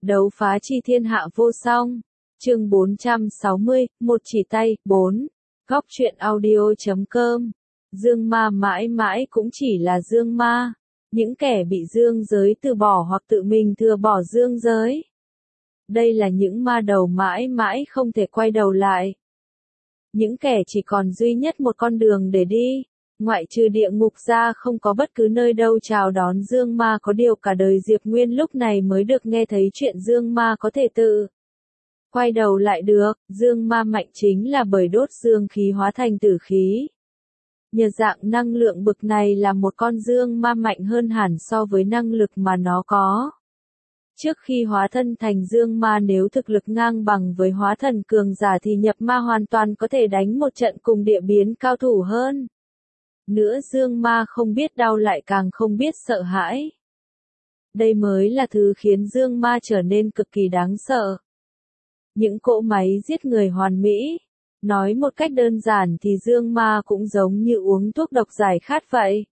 Đấu phá chi thiên hạ vô song. Chương 460, một chỉ tay, 4. Góc truyện audio.com. Dương ma mãi mãi cũng chỉ là dương ma. Những kẻ bị dương giới từ bỏ hoặc tự mình thừa bỏ dương giới. Đây là những ma đầu mãi mãi không thể quay đầu lại. Những kẻ chỉ còn duy nhất một con đường để đi. Ngoại trừ địa ngục ra không có bất cứ nơi đâu chào đón dương ma, có điều cả đời Diệp Nguyên lúc này mới được nghe thấy chuyện dương ma có thể tự quay đầu lại được. Dương ma mạnh chính là bởi đốt dương khí hóa thành tử khí. Nhờ dạng năng lượng bực này là một con dương ma mạnh hơn hẳn so với năng lực mà nó có. Trước khi hóa thân thành dương ma, nếu thực lực ngang bằng với hóa thần cường giả thì nhập ma hoàn toàn có thể đánh một trận cùng địa biến cao thủ hơn. Nữa dương ma không biết đau lại càng không biết sợ hãi. Đây mới là thứ khiến dương ma trở nên cực kỳ đáng sợ. Những cỗ máy giết người hoàn mỹ. Nói một cách đơn giản thì dương ma cũng giống như uống thuốc độc giải khát vậy.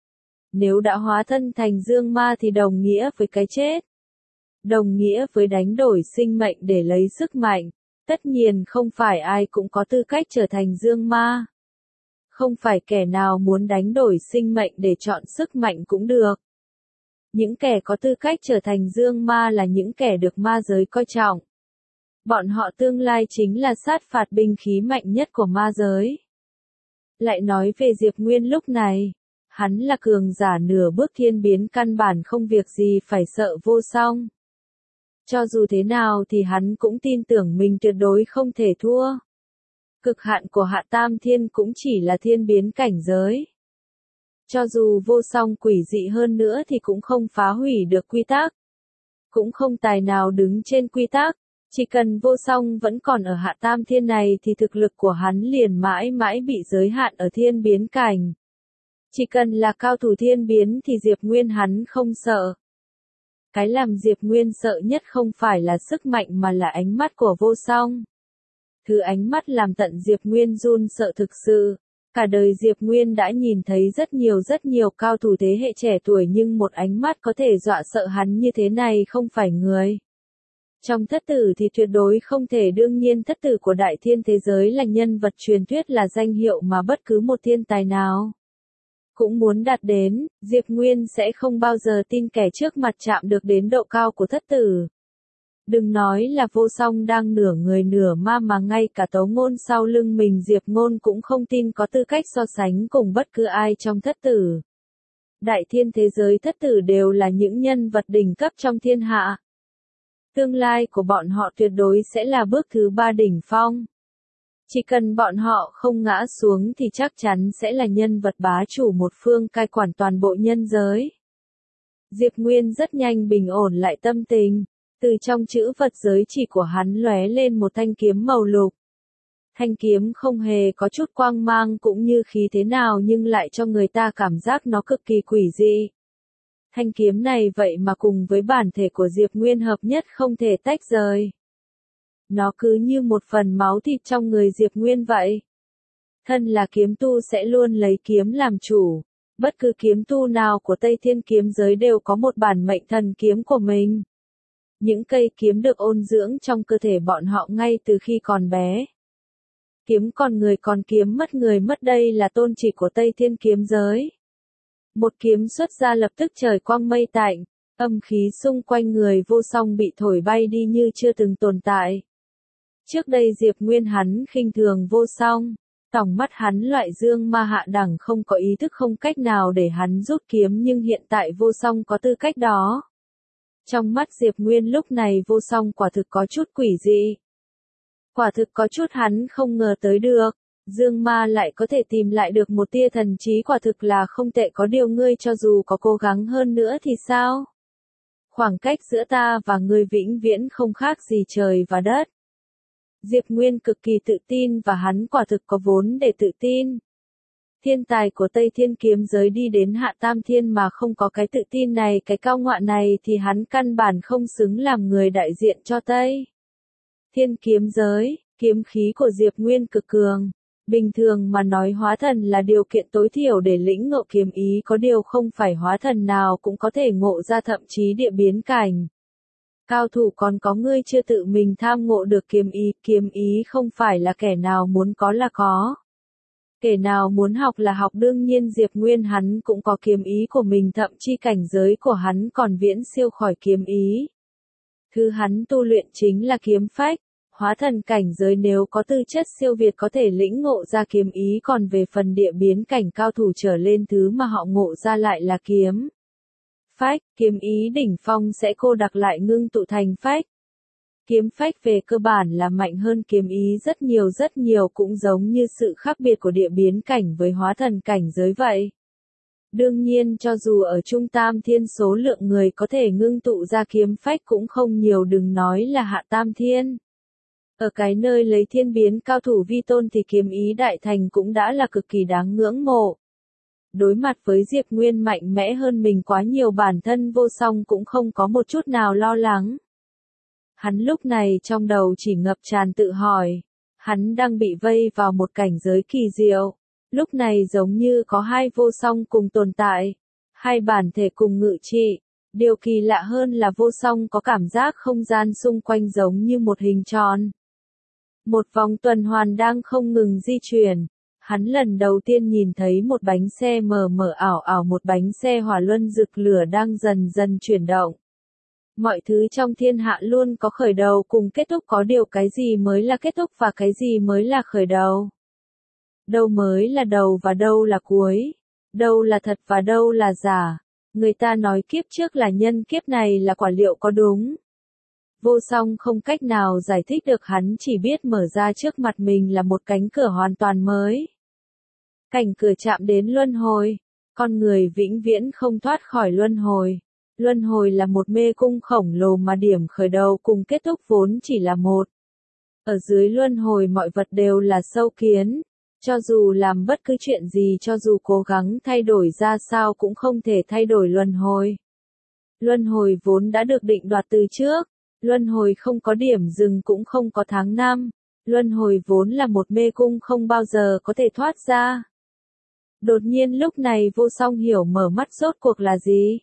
Nếu đã hóa thân thành dương ma thì đồng nghĩa với cái chết. Đồng nghĩa với đánh đổi sinh mệnh để lấy sức mạnh. Tất nhiên không phải ai cũng có tư cách trở thành dương ma. Không phải kẻ nào muốn đánh đổi sinh mệnh để chọn sức mạnh cũng được. Những kẻ có tư cách trở thành dương ma là những kẻ được ma giới coi trọng. Bọn họ tương lai chính là sát phạt binh khí mạnh nhất của ma giới. Lại nói về Diệp Nguyên lúc này, hắn là cường giả nửa bước thiên biến, căn bản không việc gì phải sợ vô song. Cho dù thế nào thì hắn cũng tin tưởng mình tuyệt đối không thể thua. Cực hạn của Hạ Tam Thiên cũng chỉ là thiên biến cảnh giới. Cho dù vô song quỷ dị hơn nữa thì cũng không phá hủy được quy tắc. Cũng không tài nào đứng trên quy tắc. Chỉ cần vô song vẫn còn ở Hạ Tam Thiên này thì thực lực của hắn liền mãi mãi bị giới hạn ở thiên biến cảnh. Chỉ cần là cao thủ thiên biến thì Diệp Nguyên hắn không sợ. Cái làm Diệp Nguyên sợ nhất không phải là sức mạnh mà là ánh mắt của vô song. Thứ ánh mắt làm tận Diệp Nguyên run sợ thực sự. Cả đời Diệp Nguyên đã nhìn thấy rất nhiều cao thủ thế hệ trẻ tuổi, nhưng một ánh mắt có thể dọa sợ hắn như thế này không phải người. Trong thất tử thì tuyệt đối không thể, đương nhiên thất tử của đại thiên thế giới là nhân vật truyền thuyết, là danh hiệu mà bất cứ một thiên tài nào cũng muốn đạt đến. Diệp Nguyên sẽ không bao giờ tin kẻ trước mặt chạm được đến độ cao của thất tử. Đừng nói là vô song đang nửa người nửa ma mà ngay cả Tấu Ngôn sau lưng mình Diệp Ngôn cũng không tin có tư cách so sánh cùng bất cứ ai trong thất tử. Đại thiên thế giới thất tử đều là những nhân vật đỉnh cấp trong thiên hạ. Tương lai của bọn họ tuyệt đối sẽ là bước thứ 3 đỉnh phong. Chỉ cần bọn họ không ngã xuống thì chắc chắn sẽ là nhân vật bá chủ một phương, cai quản toàn bộ nhân giới. Diệp Nguyên rất nhanh bình ổn lại tâm tình. Từ trong chữ vật giới chỉ của hắn lóe lên một thanh kiếm màu lục. Thanh kiếm không hề có chút quang mang cũng như khí thế nào, nhưng lại cho người ta cảm giác nó cực kỳ quỷ dị. Thanh kiếm này vậy mà cùng với bản thể của Diệp Nguyên hợp nhất không thể tách rời. Nó cứ như một phần máu thịt trong người Diệp Nguyên vậy. Thân là kiếm tu sẽ luôn lấy kiếm làm chủ. Bất cứ kiếm tu nào của Tây Thiên kiếm giới đều có một bản mệnh thần kiếm của mình. Những cây kiếm được ôn dưỡng trong cơ thể bọn họ ngay từ khi còn bé. Kiếm còn người còn kiếm mất người mất, đây là tôn chỉ của Tây Thiên kiếm giới. Một kiếm xuất ra lập tức trời quang mây tạnh, âm khí xung quanh người vô song bị thổi bay đi như chưa từng tồn tại. Trước đây Diệp Nguyên hắn khinh thường vô song, tòng mắt hắn loại dương ma hạ đẳng không có ý thức, không cách nào để hắn rút kiếm, nhưng hiện tại vô song có tư cách đó. Trong mắt Diệp Nguyên lúc này vô song quả thực có chút quỷ dị. Quả thực có chút hắn không ngờ tới được. Dương ma lại có thể tìm lại được một tia thần trí, quả thực là không tệ, có điều ngươi cho dù có cố gắng hơn nữa thì sao? Khoảng cách giữa ta và ngươi vĩnh viễn không khác gì trời và đất. Diệp Nguyên cực kỳ tự tin và hắn quả thực có vốn để tự tin. Thiên tài của Tây Thiên kiếm giới đi đến Hạ Tam Thiên mà không có cái tự tin này, cái cao ngạo này thì hắn căn bản không xứng làm người đại diện cho Tây Thiên kiếm giới. Kiếm khí của Diệp Nguyên cực cường. Bình thường mà nói hóa thần là điều kiện tối thiểu để lĩnh ngộ kiếm ý, có điều không phải hóa thần nào cũng có thể ngộ ra, thậm chí địa biến cảnh Cao thủ còn có ngươi chưa tự mình tham ngộ được kiếm ý không phải là kẻ nào muốn có là có. Kẻ nào muốn học là học, đương nhiên Diệp Nguyên hắn cũng có kiếm ý của mình, thậm chí cảnh giới của hắn còn viễn siêu khỏi kiếm ý. Thứ hắn tu luyện chính là kiếm phách, hóa thần cảnh giới nếu có tư chất siêu việt có thể lĩnh ngộ ra kiếm ý, còn về phần địa biến cảnh cao thủ trở lên thứ mà họ ngộ ra lại là kiếm phách, kiếm ý đỉnh phong sẽ cô đặc lại ngưng tụ thành phách. Kiếm phách về cơ bản là mạnh hơn kiếm ý rất nhiều, cũng giống như sự khác biệt của địa biến cảnh với hóa thần cảnh giới vậy. Đương nhiên cho dù ở Trung Tam Thiên số lượng người có thể ngưng tụ ra kiếm phách cũng không nhiều, đừng nói là Hạ Tam Thiên. Ở cái nơi lấy thiên biến cao thủ vi tôn thì kiếm ý đại thành cũng đã là cực kỳ đáng ngưỡng mộ. Đối mặt với Diệp Nguyên mạnh mẽ hơn mình quá nhiều, bản thân Vô Song cũng không có một chút nào lo lắng. Hắn lúc này trong đầu chỉ ngập tràn tự hỏi. Hắn đang bị vây vào một cảnh giới kỳ diệu. Lúc này giống như có hai Vô Song cùng tồn tại. Hai bản thể cùng ngự trị. Điều kỳ lạ hơn là Vô Song có cảm giác không gian xung quanh giống như một hình tròn. Một vòng tuần hoàn đang không ngừng di chuyển. Hắn lần đầu tiên nhìn thấy một bánh xe mờ mờ ảo ảo, một bánh xe hỏa luân rực lửa đang dần dần chuyển động. Mọi thứ trong thiên hạ luôn có khởi đầu cùng kết thúc, có điều cái gì mới là kết thúc và cái gì mới là khởi đầu? Đâu mới là đầu và đâu là cuối? Đâu là thật và đâu là giả? Người ta nói kiếp trước là nhân, kiếp này là quả, liệu có đúng? Vô Song không cách nào giải thích được, hắn chỉ biết mở ra trước mặt mình là một cánh cửa hoàn toàn mới. Cảnh cửa chạm đến luân hồi. Con người vĩnh viễn không thoát khỏi luân hồi. Luân hồi là một mê cung khổng lồ mà điểm khởi đầu cùng kết thúc vốn chỉ là một. Ở dưới luân hồi mọi vật đều là sâu kiến. Cho dù làm bất cứ chuyện gì, cho dù cố gắng thay đổi ra sao cũng không thể thay đổi luân hồi. Luân hồi vốn đã được định đoạt từ trước. Luân hồi không có điểm dừng cũng không có tháng năm. Luân hồi vốn là một mê cung không bao giờ có thể thoát ra. Đột nhiên lúc này Vô Song hiểu mở mắt rốt cuộc là gì.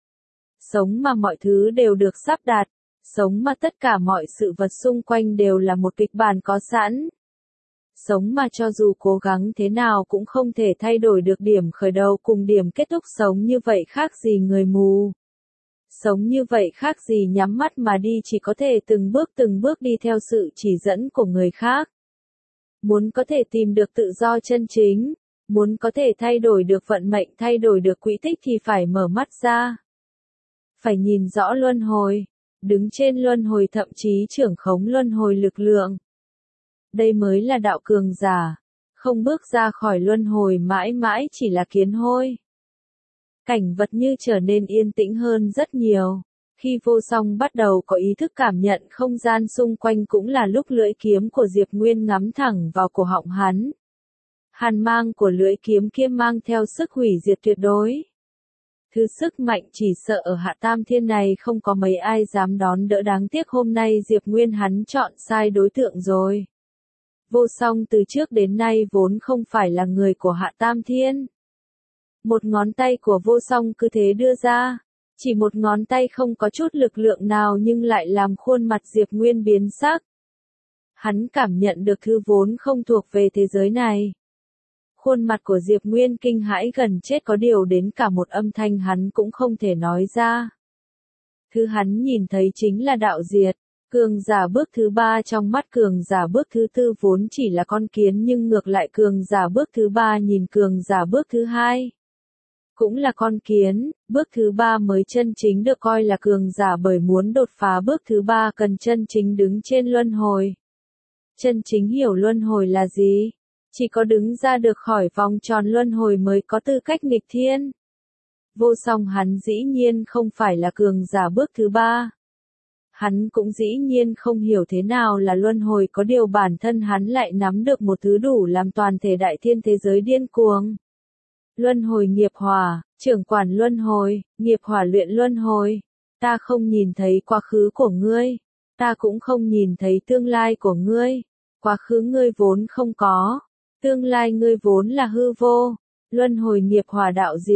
Sống mà mọi thứ đều được sắp đặt. Sống mà tất cả mọi sự vật xung quanh đều là một kịch bản có sẵn. Sống mà cho dù cố gắng thế nào cũng không thể thay đổi được điểm khởi đầu cùng điểm kết thúc. Sống như vậy khác gì người mù. Sống như vậy khác gì nhắm mắt mà đi, chỉ có thể từng bước đi theo sự chỉ dẫn của người khác. Muốn có thể tìm được tự do chân chính, muốn có thể thay đổi được vận mệnh, thay đổi được quỹ tích thì phải mở mắt ra. Phải nhìn rõ luân hồi, đứng trên luân hồi, thậm chí trưởng khống luân hồi lực lượng. Đây mới là đạo cường giả, không bước ra khỏi luân hồi mãi mãi chỉ là kiến hôi. Cảnh vật như trở nên yên tĩnh hơn rất nhiều. Khi Vô Song bắt đầu có ý thức cảm nhận không gian xung quanh cũng là lúc lưỡi kiếm của Diệp Nguyên ngắm thẳng vào cổ họng hắn. Hàn mang của lưỡi kiếm kia mang theo sức hủy diệt tuyệt đối. Thứ sức mạnh chỉ sợ ở Hạ Tam Thiên này không có mấy ai dám đón đỡ, đáng tiếc hôm nay Diệp Nguyên hắn chọn sai đối tượng rồi. Vô Song từ trước đến nay vốn không phải là người của Hạ Tam Thiên. Một ngón tay của Vô Song cứ thế đưa ra, chỉ một ngón tay không có chút lực lượng nào nhưng lại làm khuôn mặt Diệp Nguyên biến sắc. Hắn cảm nhận được thứ vốn không thuộc về thế giới này. Khuôn mặt của Diệp Nguyên kinh hãi gần chết, có điều đến cả một âm thanh hắn cũng không thể nói ra. Thứ hắn nhìn thấy chính là đạo diệt, cường giả bước thứ ba. Trong mắt cường giả bước thứ tư vốn chỉ là con kiến, nhưng ngược lại cường giả bước thứ ba nhìn cường giả bước thứ hai cũng là con kiến. Bước thứ ba mới chân chính được coi là cường giả, bởi muốn đột phá bước thứ ba cần chân chính đứng trên luân hồi. Chân chính hiểu luân hồi là gì? Chỉ có đứng ra được khỏi vòng tròn luân hồi mới có tư cách nghịch thiên. Vô Song hắn dĩ nhiên không phải là cường giả bước thứ ba. Hắn cũng dĩ nhiên không hiểu thế nào là luân hồi, có điều bản thân hắn lại nắm được một thứ đủ làm toàn thể đại thiên thế giới điên cuồng. Luân hồi nghiệp hỏa, trưởng quản luân hồi, nghiệp hỏa luyện luân hồi. Ta không nhìn thấy quá khứ của ngươi. Ta cũng không nhìn thấy tương lai của ngươi. Quá khứ ngươi vốn không có. Tương lai ngươi vốn là hư vô. Luân hồi nghiệp hỏa đạo diệt.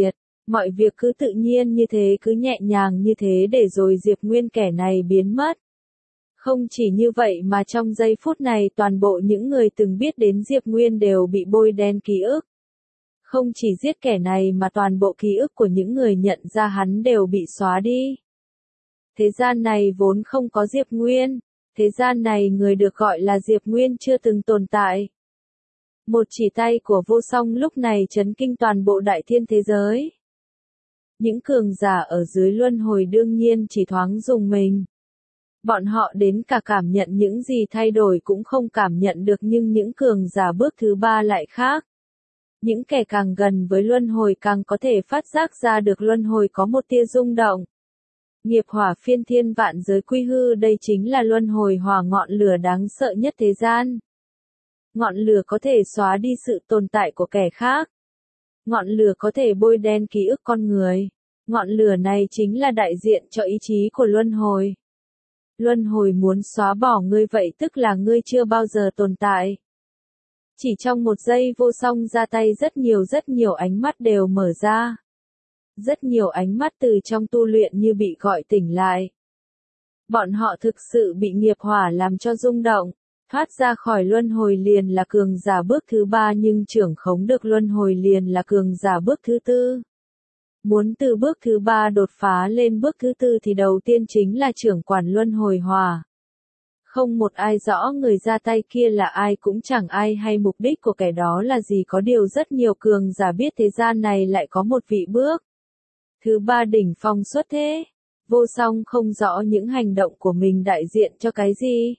Mọi việc cứ tự nhiên như thế, cứ nhẹ nhàng như thế để rồi Diệp Nguyên kẻ này biến mất. Không chỉ như vậy mà trong giây phút này toàn bộ những người từng biết đến Diệp Nguyên đều bị bôi đen ký ức. Không chỉ giết kẻ này mà toàn bộ ký ức của những người nhận ra hắn đều bị xóa đi. Thế gian này vốn không có Diệp Nguyên, thế gian này người được gọi là Diệp Nguyên chưa từng tồn tại. Một chỉ tay của vô song lúc này chấn kinh toàn bộ đại thiên thế giới. Những cường giả ở dưới luân hồi đương nhiên chỉ thoáng dùng mình. Bọn họ đến cả cảm nhận những gì thay đổi cũng không cảm nhận được, nhưng những cường giả bước thứ ba lại khác. Những kẻ càng gần với luân hồi càng có thể phát giác ra được luân hồi có một tia rung động. Nghiệp hỏa phiên thiên vạn giới quy hư, đây chính là luân hồi hỏa, ngọn lửa đáng sợ nhất thế gian. Ngọn lửa có thể xóa đi sự tồn tại của kẻ khác. Ngọn lửa có thể bôi đen ký ức con người. Ngọn lửa này chính là đại diện cho ý chí của luân hồi. Luân hồi muốn xóa bỏ ngươi vậy tức là ngươi chưa bao giờ tồn tại. Chỉ trong một giây vô song ra tay, rất nhiều ánh mắt đều mở ra. Rất nhiều ánh mắt từ trong tu luyện như bị gọi tỉnh lại. Bọn họ thực sự bị nghiệp hỏa làm cho rung động. Thoát ra khỏi luân hồi liền là cường giả bước thứ ba, nhưng trưởng khống được luân hồi liền là cường giả bước thứ tư. Muốn từ bước thứ ba đột phá lên bước thứ tư thì đầu tiên chính là trưởng quản luân hồi hỏa. Không một ai rõ người ra tay kia là ai, cũng chẳng ai hay mục đích của kẻ đó là gì, có điều rất nhiều cường giả biết thế gian này lại có một vị bước thứ ba đỉnh phong xuất thế. Vô song không rõ những hành động của mình đại diện cho cái gì.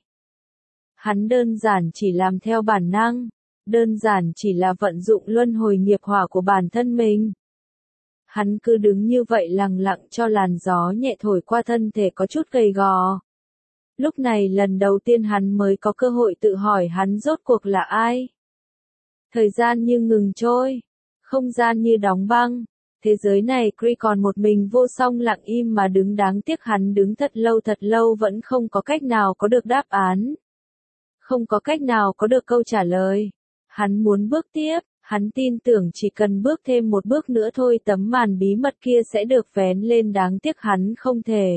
Hắn đơn giản chỉ làm theo bản năng, đơn giản chỉ là vận dụng luân hồi nghiệp hỏa của bản thân mình. Hắn cứ đứng như vậy lặng lặng cho làn gió nhẹ thổi qua thân thể có chút gầy gò. Lúc này lần đầu tiên hắn mới có cơ hội tự hỏi hắn rốt cuộc là ai. Thời gian như ngừng trôi, không gian như đóng băng, thế giới này chỉ còn một mình vô song lặng im mà đứng, đáng tiếc hắn đứng thật lâu vẫn không có cách nào có được đáp án. Không có cách nào có được câu trả lời. Hắn muốn bước tiếp, hắn tin tưởng chỉ cần bước thêm một bước nữa thôi tấm màn bí mật kia sẽ được vén lên, đáng tiếc hắn không thể.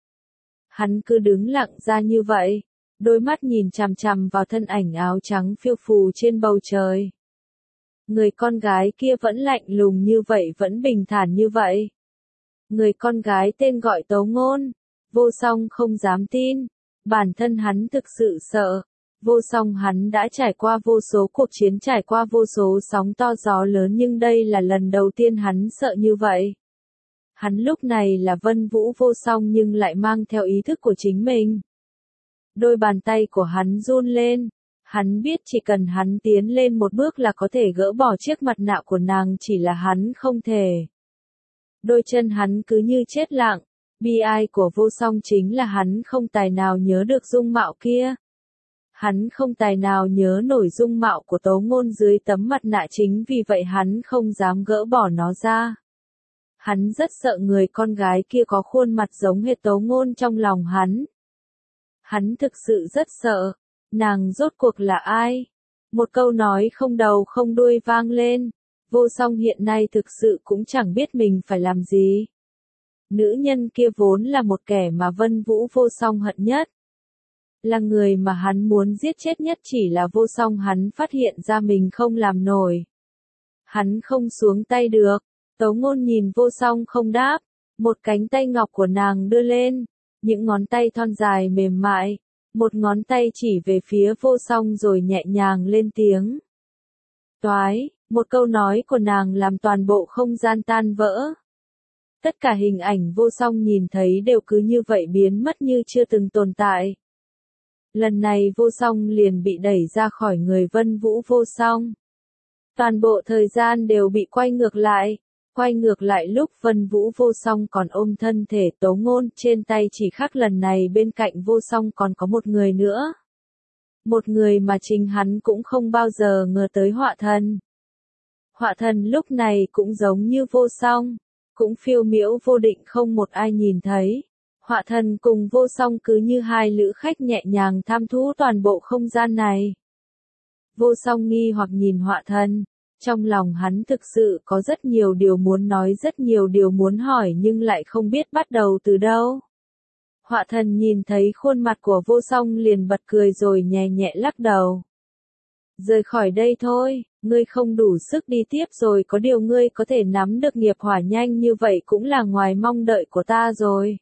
Hắn cứ đứng lặng ra như vậy, đôi mắt nhìn chằm chằm vào thân ảnh áo trắng phiêu phù trên bầu trời. Người con gái kia vẫn lạnh lùng như vậy, vẫn bình thản như vậy. Người con gái tên gọi Tấu Ngôn. Vô song không dám tin, bản thân hắn thực sự sợ. Vô song hắn đã trải qua vô số cuộc chiến, trải qua vô số sóng to gió lớn, nhưng đây là lần đầu tiên hắn sợ như vậy. Hắn lúc này là Vân Vũ vô song nhưng lại mang theo ý thức của chính mình. Đôi bàn tay của hắn run lên. Hắn biết chỉ cần hắn tiến lên một bước là có thể gỡ bỏ chiếc mặt nạ của nàng, chỉ là hắn không thể. Đôi chân hắn cứ như chết lặng. Bi ai của vô song chính là hắn không tài nào nhớ được dung mạo kia. Hắn không tài nào nhớ nổi dung mạo của Tấu Ngôn dưới tấm mặt nạ, chính vì vậy hắn không dám gỡ bỏ nó ra. Hắn rất sợ người con gái kia có khuôn mặt giống hệt Tấu Ngôn trong lòng hắn. Hắn thực sự rất sợ. Nàng rốt cuộc là ai? Một câu nói không đầu không đuôi vang lên. Vô song hiện nay thực sự cũng chẳng biết mình phải làm gì. Nữ nhân kia vốn là một kẻ mà Vân Vũ vô song hận nhất. Là người mà hắn muốn giết chết nhất, chỉ là vô song hắn phát hiện ra mình không làm nổi. Hắn không xuống tay được. Tấu Ngôn nhìn vô song không đáp. Một cánh tay ngọc của nàng đưa lên. Những ngón tay thon dài mềm mại. Một ngón tay chỉ về phía vô song rồi nhẹ nhàng lên tiếng. Toái, một câu nói của nàng làm toàn bộ không gian tan vỡ. Tất cả hình ảnh vô song nhìn thấy đều cứ như vậy biến mất như chưa từng tồn tại. Lần này vô song liền bị đẩy ra khỏi người Vân Vũ vô song. Toàn bộ thời gian đều bị quay ngược lại. Quay ngược lại lúc Vân Vũ vô song còn ôm thân thể Tấu Ngôn trên tay, chỉ khác lần này bên cạnh vô song còn có một người nữa. Một người mà chính hắn cũng không bao giờ ngờ tới, Họa Thần. Họa Thần lúc này cũng giống như vô song, cũng phiêu miễu vô định, không một ai nhìn thấy. Họa Thần cùng vô song cứ như hai lữ khách nhẹ nhàng tham thú toàn bộ không gian này. Vô song nghi hoặc nhìn Họa Thần. Trong lòng hắn thực sự có rất nhiều điều muốn nói, rất nhiều điều muốn hỏi nhưng lại không biết bắt đầu từ đâu. Họa thần nhìn thấy khuôn mặt của Vô Song liền bật cười rồi nhẹ nhẹ lắc đầu. Rời khỏi đây thôi, ngươi không đủ sức đi tiếp rồi, có điều ngươi có thể nắm được nghiệp hỏa nhanh như vậy cũng là ngoài mong đợi của ta rồi.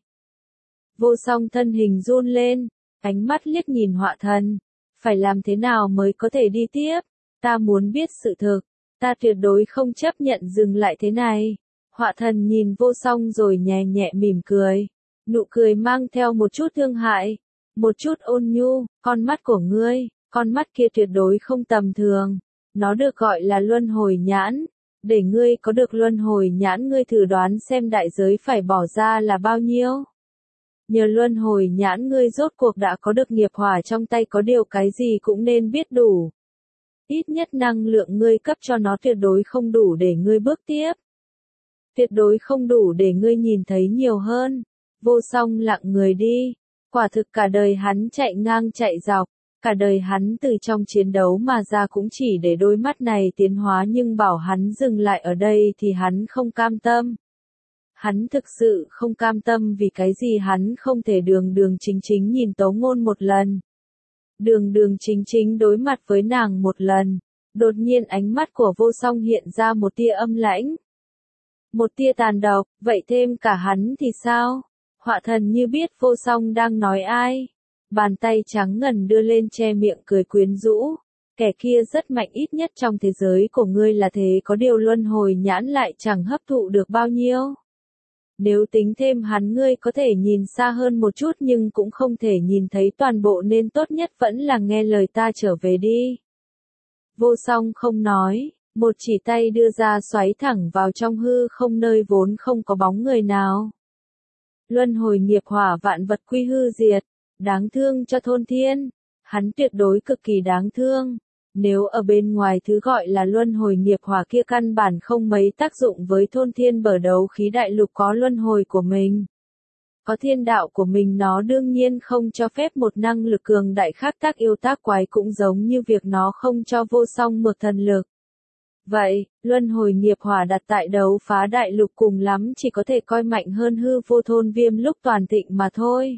Vô Song thân hình run lên, ánh mắt liếc nhìn họa thần. Phải làm thế nào mới có thể đi tiếp? Ta muốn biết sự thực, ta tuyệt đối không chấp nhận dừng lại thế này. Họa thần nhìn Vô Song rồi nhẹ nhẹ mỉm cười. Nụ cười mang theo một chút thương hại, một chút ôn nhu, con mắt của ngươi, con mắt kia tuyệt đối không tầm thường. Nó được gọi là luân hồi nhãn. Để ngươi có được luân hồi nhãn, ngươi thử đoán xem đại giới phải bỏ ra là bao nhiêu. Nhờ luân hồi nhãn ngươi rốt cuộc đã có được nghiệp hỏa trong tay, có điều cái gì cũng nên biết đủ. Ít nhất năng lượng ngươi cấp cho nó tuyệt đối không đủ để ngươi bước tiếp. Tuyệt đối không đủ để ngươi nhìn thấy nhiều hơn. Vô Song lặng người đi. Quả thực cả đời hắn chạy ngang chạy dọc. Cả đời hắn từ trong chiến đấu mà ra cũng chỉ để đôi mắt này tiến hóa, nhưng bảo hắn dừng lại ở đây thì hắn không cam tâm. Hắn thực sự không cam tâm, vì cái gì hắn không thể đường đường chính chính nhìn Tấu Ngôn một lần. Đường đường chính chính đối mặt với nàng một lần. Đột nhiên ánh mắt của Vô Song hiện ra một tia âm lãnh. Một tia tàn độc, vậy thêm cả hắn thì sao? Họa thần như biết Vô Song đang nói ai. Bàn tay trắng ngần đưa lên che miệng cười quyến rũ. Kẻ kia rất mạnh, ít nhất trong thế giới của ngươi là thế, có điều luân hồi nhãn lại chẳng hấp thụ được bao nhiêu. Nếu tính thêm hắn, ngươi có thể nhìn xa hơn một chút nhưng cũng không thể nhìn thấy toàn bộ, nên tốt nhất vẫn là nghe lời ta trở về đi. Vô Song không nói, một chỉ tay đưa ra xoáy thẳng vào trong hư không nơi vốn không có bóng người nào. Luân hồi nghiệp hỏa, vạn vật quy hư diệt. Đáng thương cho Thôn Thiên. Hắn tuyệt đối cực kỳ đáng thương. Nếu ở bên ngoài thứ gọi là luân hồi nghiệp hỏa kia căn bản không mấy tác dụng với Thôn Thiên, bởi đấu khí đại lục có luân hồi của mình. Có thiên đạo của mình, nó đương nhiên không cho phép một năng lực cường đại khác tác yêu tác quái, cũng giống như việc nó không cho Vô Song mượn thần lực. Vậy, luân hồi nghiệp hỏa đặt tại đấu phá đại lục cùng lắm chỉ có thể coi mạnh hơn hư vô thôn viêm lúc toàn thịnh mà thôi.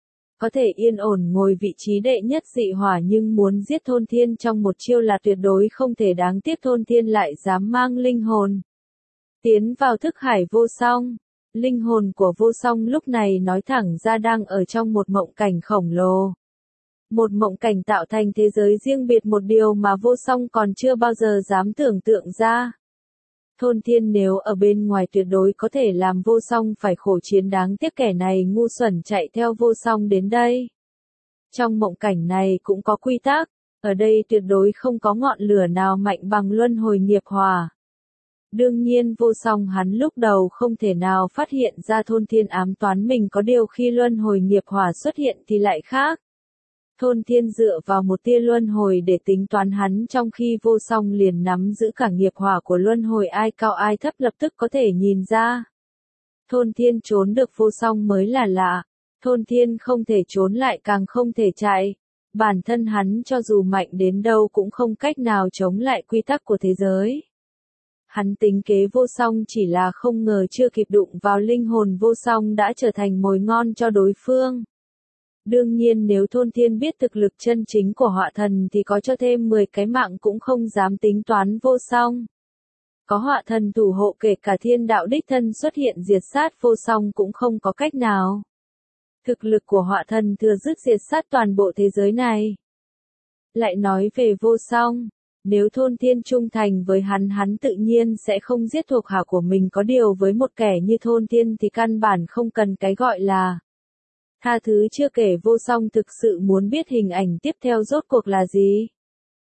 Có thể yên ổn ngồi vị trí đệ nhất dị hỏa, nhưng muốn giết Thôn Thiên trong một chiêu là tuyệt đối không thể. Đáng tiếc Thôn Thiên lại dám mang linh hồn tiến vào thức hải Vô Song. Linh hồn của Vô Song lúc này nói thẳng ra đang ở trong một mộng cảnh khổng lồ. Một mộng cảnh tạo thành thế giới riêng biệt, một điều mà Vô Song còn chưa bao giờ dám tưởng tượng ra. Thôn Thiên nếu ở bên ngoài tuyệt đối có thể làm Vô Song phải khổ chiến, đáng tiếc kẻ này ngu xuẩn chạy theo Vô Song đến đây. Trong mộng cảnh này cũng có quy tắc, ở đây tuyệt đối không có ngọn lửa nào mạnh bằng luân hồi nghiệp hỏa. Đương nhiên Vô Song hắn lúc đầu không thể nào phát hiện ra Thôn Thiên ám toán mình, có điều khi luân hồi nghiệp hỏa xuất hiện thì lại khác. Thôn Thiên dựa vào một tia luân hồi để tính toán hắn, trong khi Vô Song liền nắm giữ cả nghiệp hỏa của luân hồi, ai cao ai thấp lập tức có thể nhìn ra. Thôn Thiên trốn được Vô Song mới là lạ. Thôn Thiên không thể trốn lại càng không thể chạy. Bản thân hắn cho dù mạnh đến đâu cũng không cách nào chống lại quy tắc của thế giới. Hắn tính kế Vô Song chỉ là không ngờ chưa kịp đụng vào linh hồn Vô Song đã trở thành mồi ngon cho đối phương. Đương nhiên nếu Thôn Thiên biết thực lực chân chính của họa thần thì có cho thêm 10 cái mạng cũng không dám tính toán Vô Song. Có họa thần thủ hộ, kể cả thiên đạo đích thân xuất hiện diệt sát Vô Song cũng không có cách nào. Thực lực của họa thần thừa dứt diệt sát toàn bộ thế giới này. Lại nói về Vô Song, nếu Thôn Thiên trung thành với hắn, hắn tự nhiên sẽ không giết thuộc hạ của mình, có điều với một kẻ như Thôn Thiên thì căn bản không cần cái gọi là tha thứ. Chưa kể Vô Song thực sự muốn biết hình ảnh tiếp theo rốt cuộc là gì.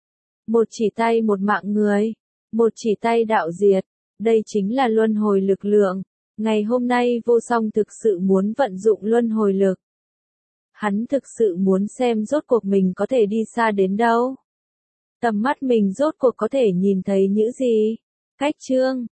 Một chỉ tay một mạng người, một chỉ tay đạo diệt, đây chính là luân hồi lực lượng. Ngày hôm nay Vô Song thực sự muốn vận dụng luân hồi lực. Hắn thực sự muốn xem rốt cuộc mình có thể đi xa đến đâu. Tầm mắt mình rốt cuộc có thể nhìn thấy những gì. Cách chương